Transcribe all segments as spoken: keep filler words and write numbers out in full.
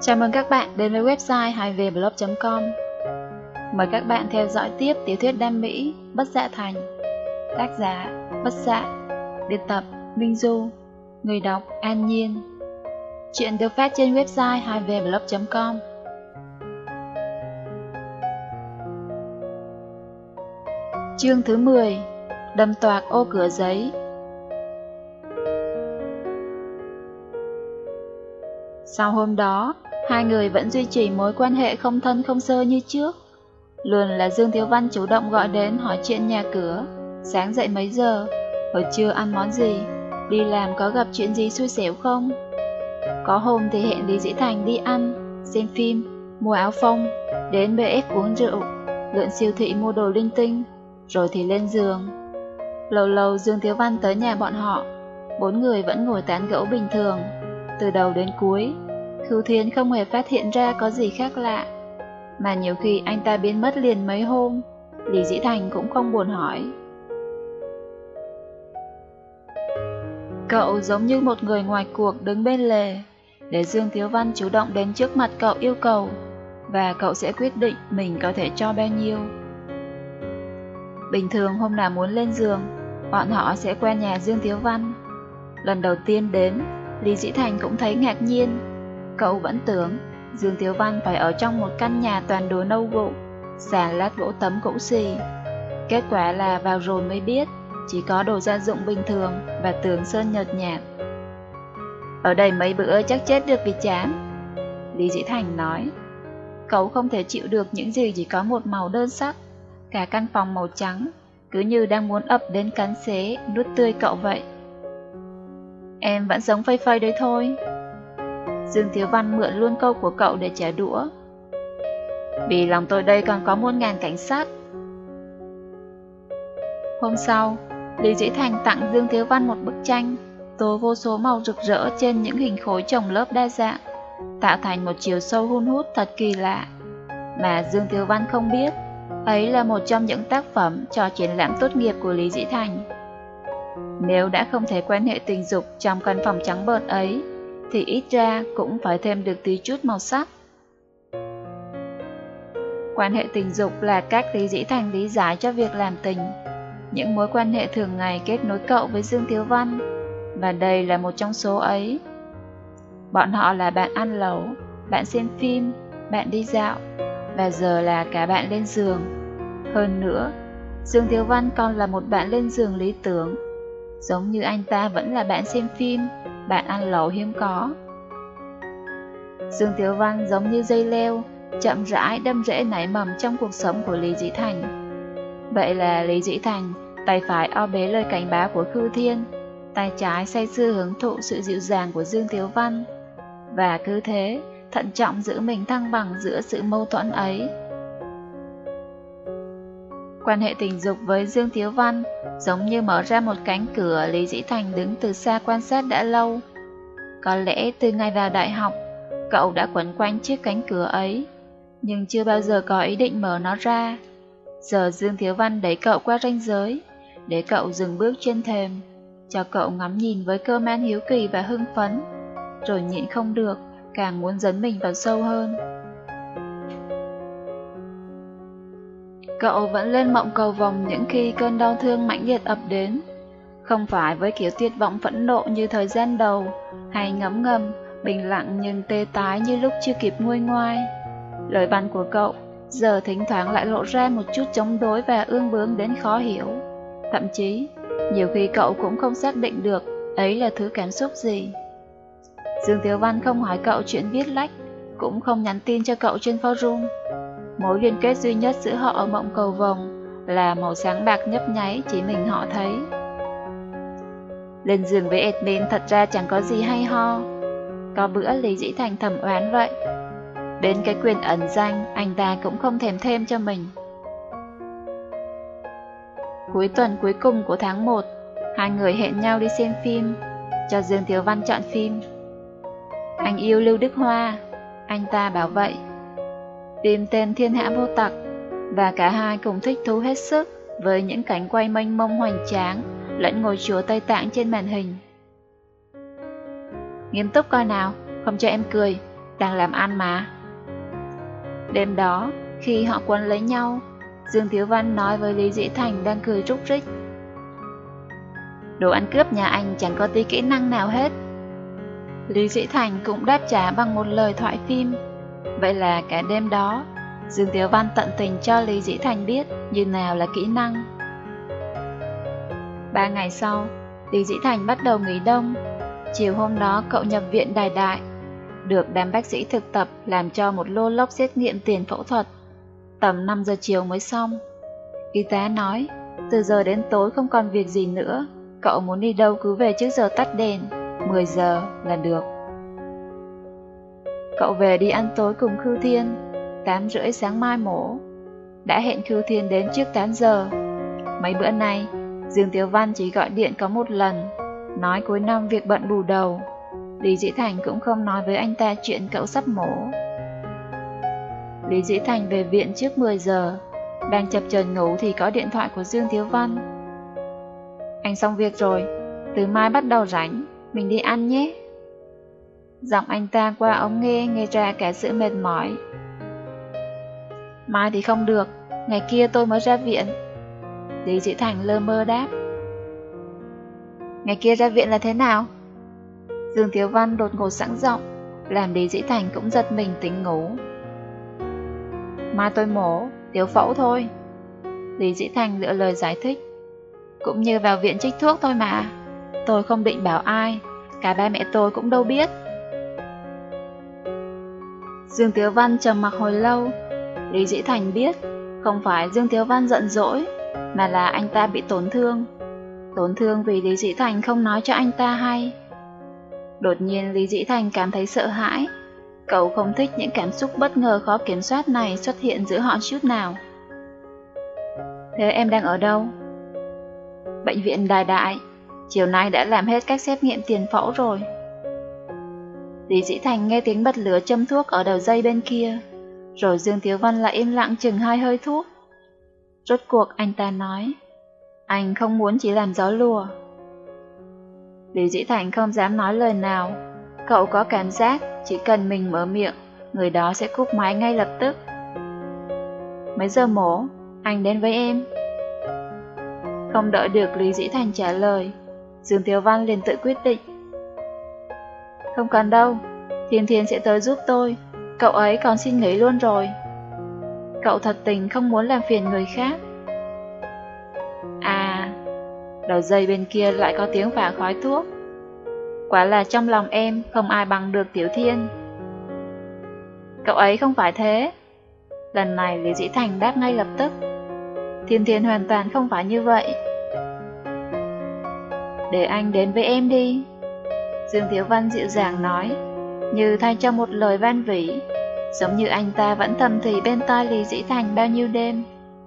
Chào mừng các bạn đến với website hai v blog chấm com. Mời các bạn theo dõi tiếp tiểu thuyết Đam Mỹ Bất Dạ Thành. Tác giả Bất Dạ. Biên tập Minh Du. Người đọc An Nhiên. Chuyện được phát trên website hai v blog chấm com. Chương thứ mười. Đâm toạc ô cửa giấy. Sau hôm đó, hai người vẫn duy trì mối quan hệ không thân không sơ như trước. Luôn là Dương Thiếu Văn chủ động gọi đến hỏi chuyện nhà cửa, sáng dậy mấy giờ, hồi trưa ăn món gì, đi làm có gặp chuyện gì xui xẻo không. Có hôm thì hẹn Lý Dĩ Thành đi ăn, xem phim, mua áo phông, đến bê ép uống rượu, lượn siêu thị mua đồ linh tinh, rồi thì lên giường. Lâu lâu Dương Thiếu Văn tới nhà bọn họ, bốn người vẫn ngồi tán gẫu bình thường, từ đầu đến cuối. Khưu Thiên không hề phát hiện ra có gì khác lạ, mà nhiều khi anh ta biến mất liền mấy hôm, Lý Dĩ Thành cũng không buồn hỏi. Cậu giống như một người ngoài cuộc đứng bên lề, để Dương Thiếu Văn chủ động đến trước mặt cậu yêu cầu, và cậu sẽ quyết định mình có thể cho bao nhiêu. Bình thường hôm nào muốn lên giường, bọn họ sẽ qua nhà Dương Thiếu Văn. Lần đầu tiên đến, Lý Dĩ Thành cũng thấy ngạc nhiên. Cậu vẫn tưởng Dương Thiếu Văn phải ở trong một căn nhà toàn đồ nâu gỗ, sàn lát gỗ tấm cũ xì. Kết quả là vào rồi mới biết, chỉ có đồ gia dụng bình thường và tường sơn nhợt nhạt. Ở đây mấy bữa chắc chết được vì chán, Lý Dĩ Thành nói. Cậu không thể chịu được những gì chỉ có một màu đơn sắc, cả căn phòng màu trắng, cứ như đang muốn ập đến cắn xé, nuốt tươi cậu vậy. Em vẫn sống phây phây đấy thôi. Dương Thiếu Văn mượn luôn câu của cậu để trả đũa. Vì lòng tôi đây còn có muôn ngàn cảnh sát. Hôm sau, Lý Dĩ Thành tặng Dương Thiếu Văn một bức tranh, tô vô số màu rực rỡ trên những hình khối chồng lớp đa dạng, tạo thành một chiều sâu hun hút thật kỳ lạ. Mà Dương Thiếu Văn không biết, ấy là một trong những tác phẩm cho triển lãm tốt nghiệp của Lý Dĩ Thành. Nếu đã không thể quan hệ tình dục trong căn phòng trắng bợt ấy, thì ít ra cũng phải thêm được tí chút màu sắc. Quan hệ tình dục là cách Lý Dĩ Thành lý giải cho việc làm tình, những mối quan hệ thường ngày kết nối cậu với Dương Thiếu Văn, và đây là một trong số ấy. Bọn họ là bạn ăn lẩu, bạn xem phim, bạn đi dạo, và giờ là cả bạn lên giường. Hơn nữa, Dương Thiếu Văn còn là một bạn lên giường lý tưởng, giống như anh ta vẫn là bạn xem phim, bạn ăn lẩu hiếm có. Dương Thiếu Văn giống như dây leo, chậm rãi đâm rễ nảy mầm trong cuộc sống của Lý Dĩ Thành. Vậy là Lý Dĩ Thành, tay phải o bế lời cảnh báo của Khưu Thiên, tay trái say sưa hưởng thụ sự dịu dàng của Dương Thiếu Văn, và cứ thế, thận trọng giữ mình thăng bằng giữa sự mâu thuẫn ấy. Quan hệ tình dục với Dương Thiếu Văn giống như mở ra một cánh cửa Lý Dĩ Thành đứng từ xa quan sát đã lâu. Có lẽ từ ngày vào đại học, cậu đã quấn quanh chiếc cánh cửa ấy, nhưng chưa bao giờ có ý định mở nó ra. Giờ Dương Thiếu Văn đẩy cậu qua ranh giới, để cậu dừng bước trên thềm, cho cậu ngắm nhìn với cơ man hiếu kỳ và hưng phấn, rồi nhịn không được, càng muốn dấn mình vào sâu hơn. Cậu vẫn lên mộng cầu vồng những khi cơn đau thương mãnh liệt ập đến, không phải với kiểu tuyệt vọng phẫn nộ như thời gian đầu, hay ngấm ngầm, bình lặng nhưng tê tái như lúc chưa kịp nguôi ngoai. Lời văn của cậu giờ thỉnh thoảng lại lộ ra một chút chống đối và ương bướng đến khó hiểu. Thậm chí, nhiều khi cậu cũng không xác định được ấy là thứ cảm xúc gì. Dương Thiếu Văn không hỏi cậu chuyện viết lách, cũng không nhắn tin cho cậu trên forum. Mối liên kết duy nhất giữa họ ở mộng cầu vồng là màu sáng bạc nhấp nháy chỉ mình họ thấy. Lên giường với admin thật ra chẳng có gì hay ho. Có bữa Lý Dĩ Thành thầm oán vậy. Đến cái quyền ẩn danh anh ta cũng không thèm thêm cho mình. Cuối tuần cuối cùng của tháng một, hai người hẹn nhau đi xem phim, cho Dương Thiếu Văn chọn phim. Anh yêu Lưu Đức Hoa, anh ta bảo vậy. Phim tên Thiên Hạ Vô Tặc, và cả hai cùng thích thú hết sức với những cảnh quay mênh mông hoành tráng lẫn ngôi chùa Tây Tạng trên màn hình. Nghiêm túc coi nào, không cho em cười, đang làm ăn mà. Đêm đó, khi họ quấn lấy nhau, Dương Tiếu Văn nói với Lý Dĩ Thành đang cười rúc rích: đồ ăn cướp nhà anh chẳng có tí kỹ năng nào hết. Lý Dĩ Thành cũng đáp trả bằng một lời thoại phim. Vậy là cả đêm đó, Dương Tiếu Văn tận tình cho Lý Dĩ Thành biết như nào là kỹ năng. Ba ngày sau, Lý Dĩ Thành bắt đầu nghỉ đông. Chiều hôm đó cậu nhập viện đại đại, được đám bác sĩ thực tập làm cho một lô lốc xét nghiệm tiền phẫu thuật. Tầm năm giờ chiều mới xong. Y tá nói, từ giờ đến tối không còn việc gì nữa, cậu muốn đi đâu cứ về trước giờ tắt đèn, mười giờ là được. Cậu về đi ăn tối cùng Khưu Thiên, tám rưỡi sáng mai mổ. Đã hẹn Khưu Thiên đến trước tám giờ. Mấy bữa nay, Dương Tiếu Văn chỉ gọi điện có một lần, nói cuối năm việc bận bù đầu. Lý Dĩ Thành cũng không nói với anh ta chuyện cậu sắp mổ. Lý Dĩ Thành về viện trước mười giờ, đang chập chờn ngủ thì có điện thoại của Dương Tiếu Văn. Anh xong việc rồi, từ mai bắt đầu rảnh, mình đi ăn nhé. Giọng anh ta qua ống nghe nghe ra cả sự mệt mỏi. Mai thì không được, ngày kia tôi mới ra viện. Lý Dĩ Thành lơ mơ đáp. Ngày kia ra viện là thế nào? Dương Tiếu Văn đột ngột sẵn giọng, làm Lý Dĩ Thành cũng giật mình tỉnh ngủ. Mai tôi mổ, tiểu phẫu thôi. Lý Dĩ Thành lựa lời giải thích. Cũng như vào viện trích thuốc thôi mà. Tôi không định bảo ai, cả ba mẹ tôi cũng đâu biết. Dương Tiếu Văn trầm mặc hồi lâu. Lý Dĩ Thành biết, không phải Dương Tiếu Văn giận dỗi, mà là anh ta bị tổn thương. Tổn thương vì Lý Dĩ Thành không nói cho anh ta hay. Đột nhiên Lý Dĩ Thành cảm thấy sợ hãi. Cậu không thích những cảm xúc bất ngờ khó kiểm soát này xuất hiện giữa họ chút nào. Thế em đang ở đâu? Bệnh viện Đại Đại. Chiều nay đã làm hết các xét nghiệm tiền phẫu rồi. Lý Dĩ Thành nghe tiếng bật lửa châm thuốc ở đầu dây bên kia. Rồi Dương Tiếu Văn lại im lặng chừng hai hơi thuốc. Rốt cuộc anh ta nói, anh không muốn chỉ làm gió lùa. Lý Dĩ Thành không dám nói lời nào. Cậu có cảm giác chỉ cần mình mở miệng, người đó sẽ cúp máy ngay lập tức. Mấy giờ mổ, anh đến với em. Không đợi được Lý Dĩ Thành trả lời, Dương Tiếu Văn liền tự quyết định. Không cần đâu, Thiên Thiên sẽ tới giúp tôi, cậu ấy còn xin nghỉ luôn rồi. Cậu thật tình không muốn làm phiền người khác. À, đầu dây bên kia lại có tiếng phả khói thuốc. Quả là trong lòng em không ai bằng được Tiểu Thiên. Cậu ấy không phải thế. Lần này Lý Dĩ Thành đáp ngay lập tức. Thiên Thiên hoàn toàn không phải như vậy. Để anh đến với em đi. Dương Tiếu Văn dịu dàng nói, như thay cho một lời van vỉ, giống như anh ta vẫn thầm thì bên tai Lý Dĩ Thành bao nhiêu đêm.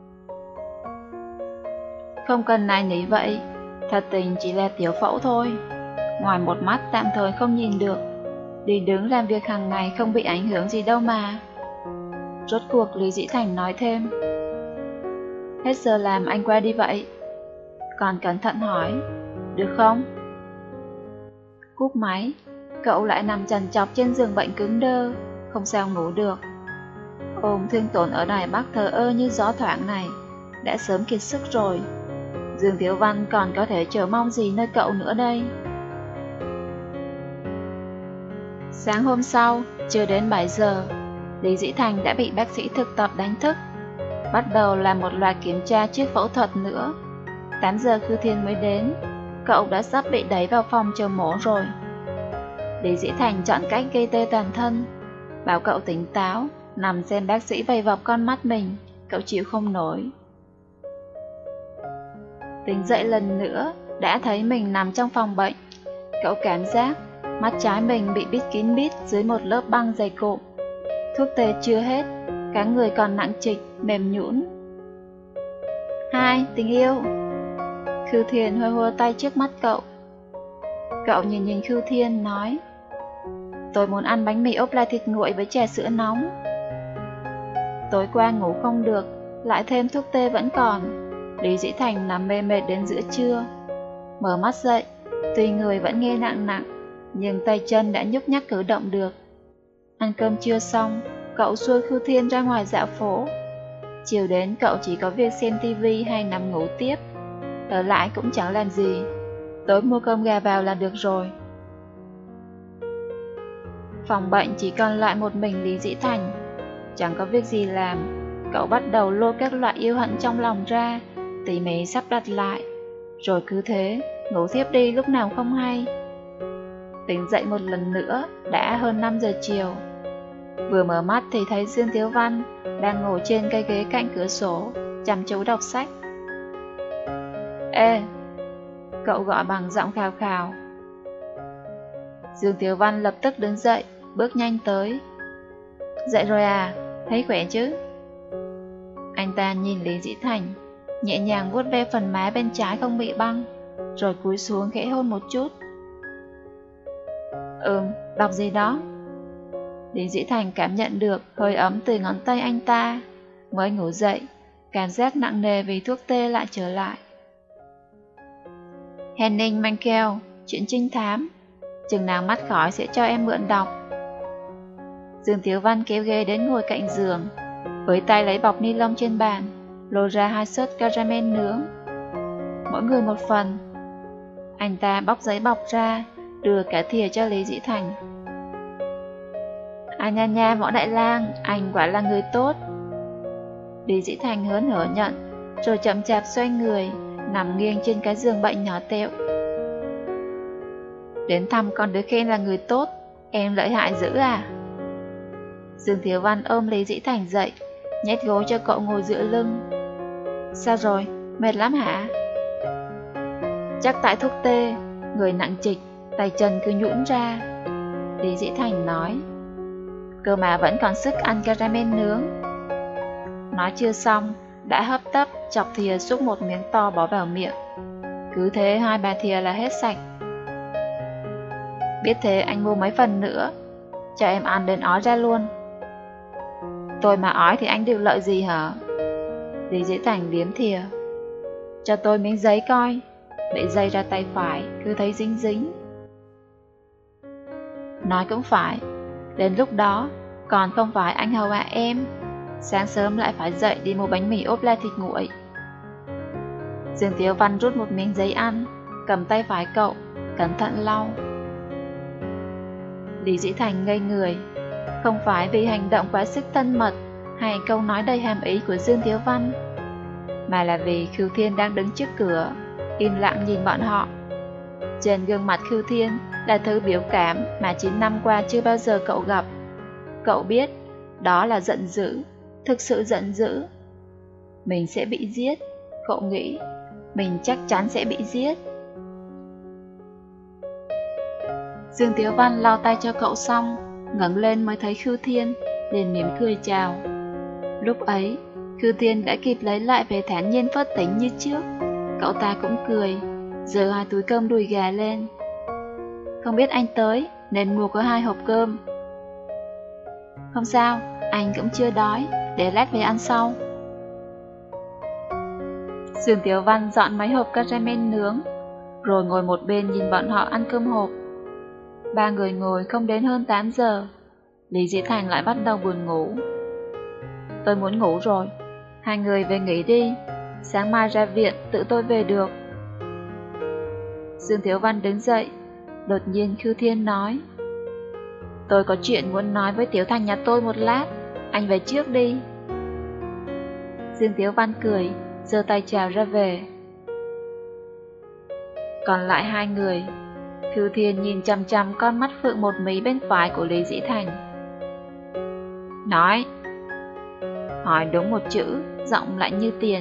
Không cần nài nỉ vậy, thật tình chỉ là tiểu phẫu thôi. Ngoài một mắt tạm thời không nhìn được, đi đứng làm việc hàng ngày không bị ảnh hưởng gì đâu mà. Rốt cuộc Lý Dĩ Thành nói thêm, hết giờ làm anh qua đi vậy. Còn cẩn thận hỏi, được không? Cúp máy, cậu lại nằm trằn trọc trên giường bệnh cứng đơ, không sao ngủ được. Ôm thương tổn ở Đài Bắc thờ ơ như gió thoảng này, đã sớm kiệt sức rồi. Dương Tiếu Văn còn có thể chờ mong gì nơi cậu nữa đây? Sáng hôm sau, chưa đến bảy giờ, Lý Dĩ Thành đã bị bác sĩ thực tập đánh thức. Bắt đầu làm một loạt kiểm tra trước phẫu thuật nữa. tám giờ Khưu Thiên mới đến, cậu đã sắp bị đẩy vào phòng chờ mổ rồi. Lý Dĩ Thành chọn cách gây tê toàn thân, bảo cậu tỉnh táo, nằm xem bác sĩ vây bọc con mắt mình, cậu chịu không nổi. Tỉnh dậy lần nữa, đã thấy mình nằm trong phòng bệnh. Cậu cảm giác mắt trái mình bị bít kín mít dưới một lớp băng dày cộm. Thuốc tê chưa hết, cả người còn nặng trịch, mềm nhũn. Hai, tình yêu. Khưu Thiên hơi hô tay trước mắt cậu. Cậu nhìn nhìn Khưu Thiên nói, tôi muốn ăn bánh mì ốp lai thịt nguội với trà sữa nóng. Tối qua ngủ không được, lại thêm thuốc tê vẫn còn. Lý Dĩ Thành nằm mê mệt đến giữa trưa. Mở mắt dậy, tuy người vẫn nghe nặng nặng, nhưng tay chân đã nhúc nhắc cử động được. Ăn cơm trưa xong, cậu xuôi Khưu Thiên ra ngoài dạo phố. Chiều đến cậu chỉ có việc xem tivi hay nằm ngủ tiếp. Ở lại cũng chẳng làm gì. Tối mua cơm gà vào là được rồi. Phòng bệnh chỉ còn lại một mình Lý Dĩ Thành. Chẳng có việc gì làm, cậu bắt đầu lôi các loại yêu hận trong lòng ra, tỉ mỉ sắp đặt lại. Rồi cứ thế, ngủ thiếp đi lúc nào không hay. Tỉnh dậy một lần nữa, đã hơn năm giờ chiều. Vừa mở mắt thì thấy Dương Tiếu Văn đang ngồi trên cái ghế cạnh cửa sổ, chăm chú đọc sách. Ê! Cậu gọi bằng giọng khào khào. Dương Tiếu Văn lập tức đứng dậy, bước nhanh tới. Dậy rồi à? Thấy khỏe chứ? Anh ta nhìn Lý Dĩ Thành, nhẹ nhàng vuốt ve phần má bên trái không bị băng, rồi cúi xuống khẽ hôn một chút. Ừm, đọc gì đó? Lý Dĩ Thành cảm nhận được hơi ấm từ ngón tay anh ta. Mới ngủ dậy, cảm giác nặng nề vì thuốc tê lại trở lại. Henning Mankell, chuyện trinh thám. Chừng nào mắt khỏi sẽ cho em mượn đọc. Dương Tiếu Văn kéo ghế đến ngồi cạnh giường, với tay lấy bọc ni lông trên bàn, lôi ra hai suất caramel nướng. Mỗi người một phần. Anh ta bóc giấy bọc ra, đưa cả thìa cho Lý Dĩ Thành. À nha nha Võ Đại Lang, anh quả là người tốt. Lý Dĩ Thành hớn hở nhận, rồi chậm chạp xoay người, nằm nghiêng trên cái giường bệnh nhỏ tẹo. Đến thăm con đứa khen là người tốt, em lợi hại dữ à? Dương Thiếu Văn ôm Lý Dĩ Thành dậy, nhét gối cho cậu ngồi dựa lưng. Sao rồi, mệt lắm hả? Chắc tại thuốc tê, người nặng trịch, tay chân cứ nhũn ra. Lý Dĩ Thành nói. Cơ mà vẫn còn sức ăn caramel nướng. Nói chưa xong, đã hấp tấp chọc thìa xúc một miếng to bỏ vào miệng. Cứ thế hai ba thìa là hết sạch. Biết thế anh mua mấy phần nữa, cho em ăn đến ói ra luôn. Tôi mà ói thì anh được lợi gì hả? Lý Dĩ Thành liếm thìa. Cho tôi miếng giấy coi. Để dây ra tay phải, cứ thấy dính dính. Nói cũng phải, đến lúc đó, còn không phải anh hầu hạ em. Sáng sớm lại phải dậy đi mua bánh mì ốp la thịt nguội. Dương Tiếu Văn rút một miếng giấy ăn, cầm tay phải cậu, cẩn thận lau. Lý Dĩ Thành ngây người, không phải vì hành động quá sức thân mật hay câu nói đầy hàm ý của Dương Tiếu Văn, mà là vì Khưu Thiên đang đứng trước cửa, im lặng nhìn bọn họ. Trên gương mặt Khưu Thiên là thứ biểu cảm mà chín năm qua chưa bao giờ cậu gặp. Cậu biết, đó là giận dữ, thực sự giận dữ. Mình sẽ bị giết, cậu nghĩ, mình chắc chắn sẽ bị giết. Dương Tiếu Văn lau tay cho cậu xong, ngẩng lên mới thấy Khưu Thiên, liền mỉm cười chào. Lúc ấy, Khưu Thiên đã kịp lấy lại vẻ thản nhiên phớt tính như trước. Cậu ta cũng cười, giơ hai túi cơm đùi gà lên. Không biết anh tới, nên mua có hai hộp cơm. Không sao, anh cũng chưa đói, để lát về ăn sau. Dương Tiếu Văn dọn mấy hộp caramel nướng, rồi ngồi một bên nhìn bọn họ ăn cơm hộp. Ba người ngồi không đến hơn tám giờ, Lý Dĩ Thành lại bắt đầu buồn ngủ. Tôi muốn ngủ rồi, hai người về nghỉ đi, sáng mai ra viện tự tôi về được. Dương Thiếu Văn đứng dậy, đột nhiên Khưu Thiên nói. Tôi có chuyện muốn nói với Tiểu Thành nhà tôi một lát, anh về trước đi. Dương Thiếu Văn cười, giơ tay chào ra về. Còn lại hai người, Khưu Thiên nhìn chằm chằm con mắt phượng một mí bên phải của Lý Dĩ Thành. Nói. Hỏi đúng một chữ, giọng lạnh như tiền.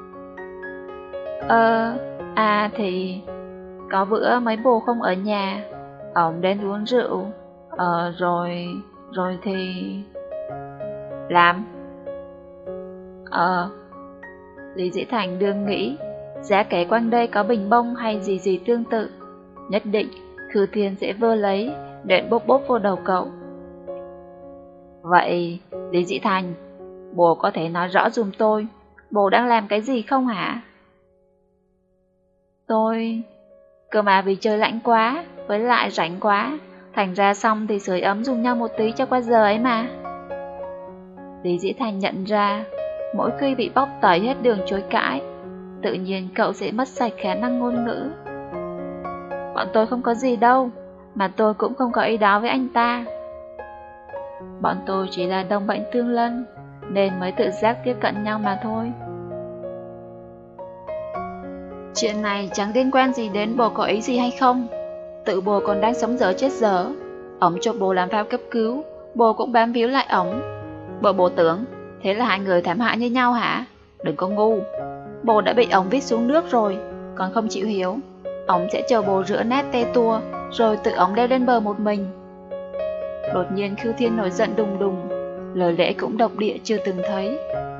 Ờ, à thì... Có bữa mấy bồ không ở nhà, ổng đến uống rượu, ờ rồi... rồi thì... Làm? Ờ... Lý Dĩ Thành đương nghĩ, giá kể quanh đây có bình bông hay gì gì tương tự, nhất định Khưu Thiên sẽ vơ lấy, để bốp bốp vô đầu cậu. Vậy, Lý Dĩ Thành, bồ có thể nói rõ giùm tôi, bồ đang làm cái gì không hả? Tôi... Cơ mà vì trời lạnh quá, với lại rảnh quá, Thành ra xong thì sưởi ấm dùng nhau một tí cho qua giờ ấy mà. Lý Dĩ Thành nhận ra, mỗi khi bị bóc tẩy hết đường chối cãi, tự nhiên cậu sẽ mất sạch khả năng ngôn ngữ. Bọn tôi không có gì đâu, mà tôi cũng không có ý đó với anh ta. Bọn tôi chỉ là đồng bệnh tương lân, nên mới tự giác tiếp cận nhau mà thôi. Chuyện này chẳng liên quan gì đến bồ có ý gì hay không. Tự bồ còn đang sống dở chết dở. Ổng cho bồ làm phao cấp cứu, bồ cũng bám víu lại ổng. Bộ bồ tưởng thế là hai người thảm hại như nhau hả? Đừng có ngu. Bồ đã bị ổng vít xuống nước rồi, còn không chịu hiểu. Ổng sẽ chờ bồ rửa nát te tua, rồi tự ổng leo lên bờ một mình. Đột nhiên Khưu Thiên nổi giận đùng đùng, lời lẽ cũng độc địa chưa từng thấy.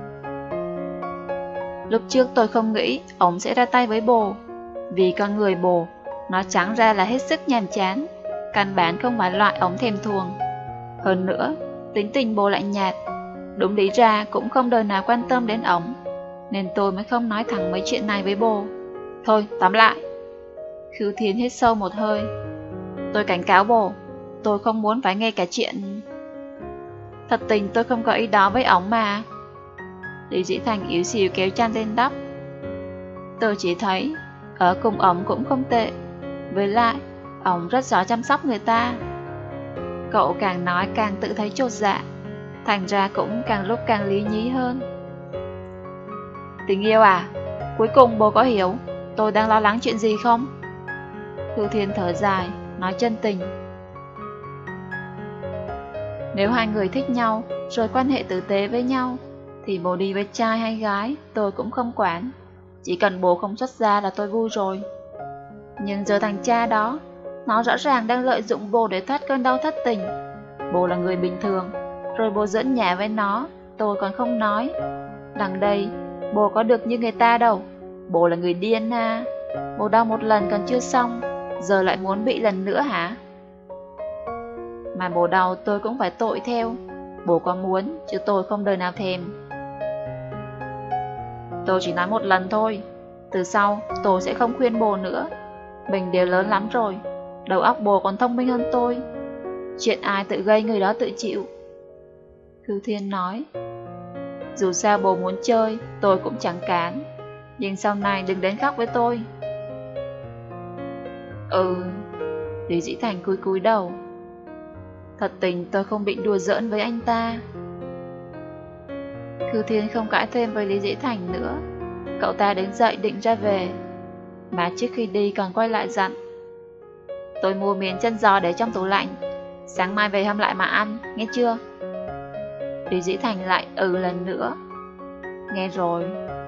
Lúc trước tôi không nghĩ ổng sẽ ra tay với bồ, vì con người bồ, nó trắng ra là hết sức nhàm chán, căn bản không phải loại ổng thèm thuồng. Hơn nữa, tính tình bồ lạnh nhạt, đúng lý ra cũng không đời nào quan tâm đến ổng, nên tôi mới không nói thẳng mấy chuyện này với bồ. Thôi, tóm lại. Khưu Thiên hít sâu một hơi. Tôi cảnh cáo bồ, tôi không muốn phải nghe cả chuyện. Thật tình tôi không có ý đó với ổng mà. Lý Dĩ Thành yếu xìu kéo chăn lên đắp. Tôi chỉ thấy ở cùng ổng cũng không tệ, với lại ổng rất giỏi chăm sóc người ta. Cậu càng nói càng tự thấy chột dạ, thành ra cũng càng lúc càng lý nhí hơn. Tình yêu à, cuối cùng bố có hiểu tôi đang lo lắng chuyện gì không? Khưu Thiên thở dài, nói chân tình. Nếu hai người thích nhau, rồi quan hệ tử tế với nhau, thì bố đi với trai hay gái, tôi cũng không quản. Chỉ cần bố không xuất gia là tôi vui rồi. Nhưng giờ thằng cha đó, nó rõ ràng đang lợi dụng bố để thoát cơn đau thất tình. Bố là người bình thường, rồi bố dẫn nhả với nó, tôi còn không nói. Đằng đây, bố có được như người ta đâu. Bố là người điên à. Bố đau một lần còn chưa xong, giờ lại muốn bị lần nữa hả? Mà bố đau tôi cũng phải tội theo. Bố có muốn, chứ tôi không đời nào thèm. Tôi chỉ nói một lần thôi. Từ sau, tôi sẽ không khuyên bố nữa. Mình đều lớn lắm rồi, đầu óc bố còn thông minh hơn tôi. Chuyện ai tự gây người đó tự chịu. Khưu Thiên nói. Dù sao bố muốn chơi, tôi cũng chẳng cản. Nhưng sau này đừng đến khóc với tôi. Ừ. Lý Dĩ Thành cúi cúi đầu. Thật tình tôi không bị đùa giỡn với anh ta. Khưu Thiên không cãi thêm với Lý Dĩ Thành nữa. Cậu ta đứng dậy định ra về, mà trước khi đi còn quay lại dặn. Tôi mua miếng chân giò để trong tủ lạnh, sáng mai về hâm lại mà ăn, nghe chưa? Lý Dĩ Thành lại ừ lần nữa. Nghe rồi.